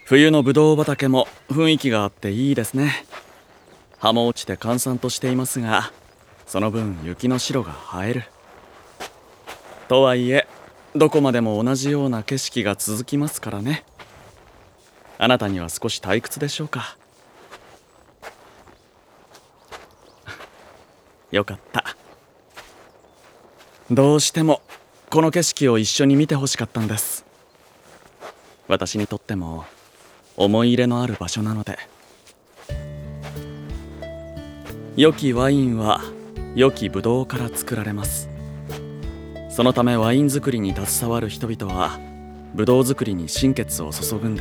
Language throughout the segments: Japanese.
冬のぶどう畑も雰囲気があっていいですね。葉も落ちて閑散としていますが、その分雪の白が映える。とはいえどこまでも同じような景色が続きますからね。あなたには少し退屈でしょうか。よかった。どうしてもこの景色を一緒に見てほしかったんです。私にとっても思い入れのある場所なので。良きワインは良きブドウから作られます。そのためワイン作りに携わる人々はブドウ作りに心血を注ぐんです。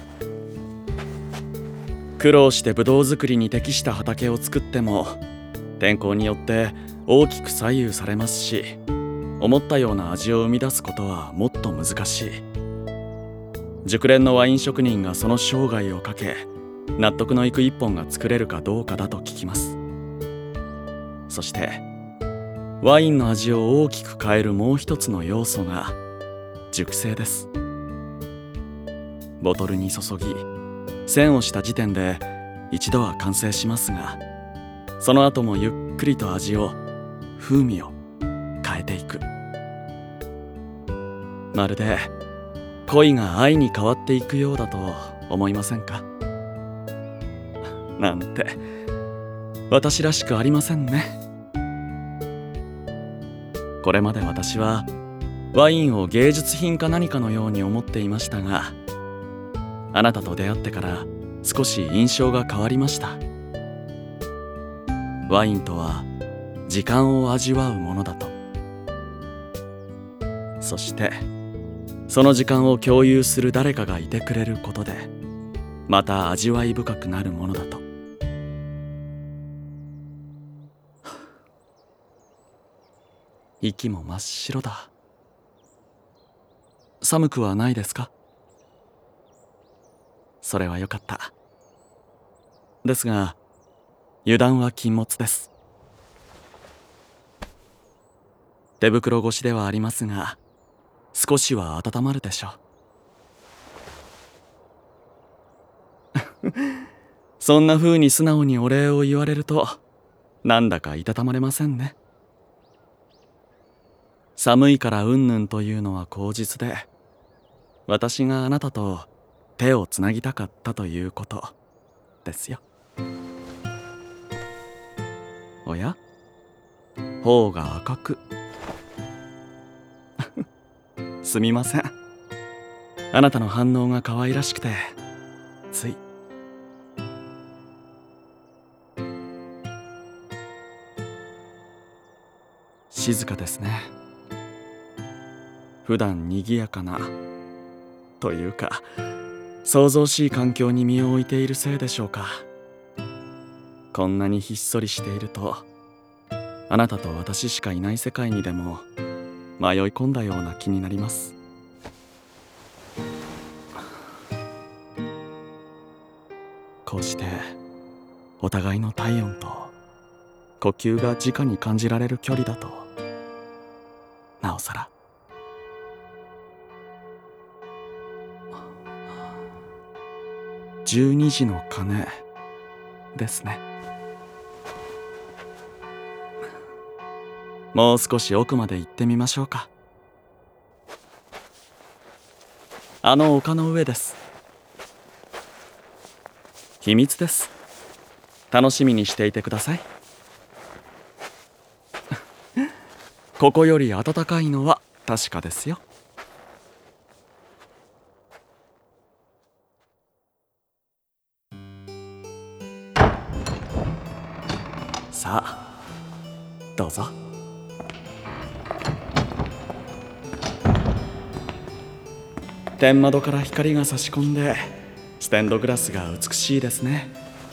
苦労してブドウ作りに適した畑を作っても天候によって大きく左右されますし、思ったような味を生み出すことはもっと難しい。熟練のワイン職人がその生涯をかけ納得のいく一本が作れるかどうかだと聞きます。そしてワインの味を大きく変えるもう一つの要素が熟成です。ボトルに注ぎ栓をした時点で一度は完成しますが、その後もゆっくりと味を、風味を変えていく。まるで恋が愛に変わっていくようだと思いませんか。なんて私らしくありませんね。これまで私はワインを芸術品か何かのように思っていましたが、あなたと出会ってから少し印象が変わりました。ワインとは時間を味わうものだと。そしてその時間を共有する誰かがいてくれることでまた味わい深くなるものだと。息も真っ白だ。寒くはないですか。それはよかった。ですが油断は禁物です。手袋越しではありますが少しは温まるでしょう。そんな風に素直にお礼を言われるとなんだかいたたまれませんね。寒いからうんぬんというのは口実で、私があなたと手をつなぎたかったということですよ。おや、頬が赤く。すみません。あなたの反応が可愛らしくてつい。静かですね。普段にぎやかなというか騒々しい環境に身を置いているせいでしょうか。こんなにひっそりしているとあなたと私しかいない世界にでも迷い込んだような気になります。こうしてお互いの体温と呼吸が直に感じられる距離だとなおさら。12時の鐘ですね。もう少し奥まで行ってみましょうか。あの丘の上です。秘密です。楽しみにしていてください。ここより暖かいのは確かですよ。さあどうぞ。天窓から光が差し込んでステンドグラスが美しいですね。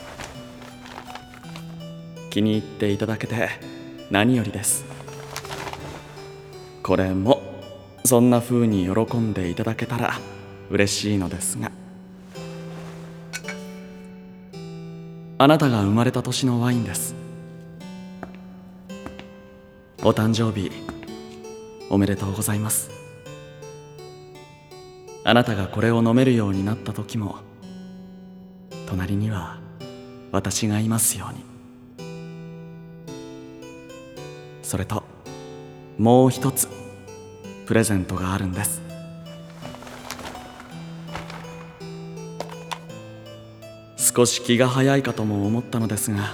気に入っていただけて何よりです。これもそんな風に喜んでいただけたら嬉しいのですが。あなたが生まれた年のワインです。お誕生日おめでとうございます。 あなたがこれを飲めるようになった時も隣には私がいますように。それともう一つプレゼントがあるんです。少し気が早いかとも思ったのですが、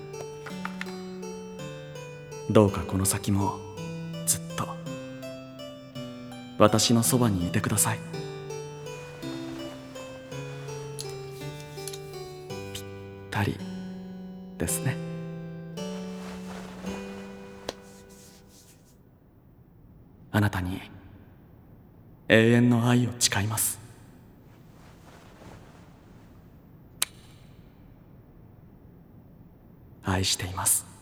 どうかこの先もずっと私のそばにいてください。ぴったりですね。あなたに永遠の愛を誓います。愛しています。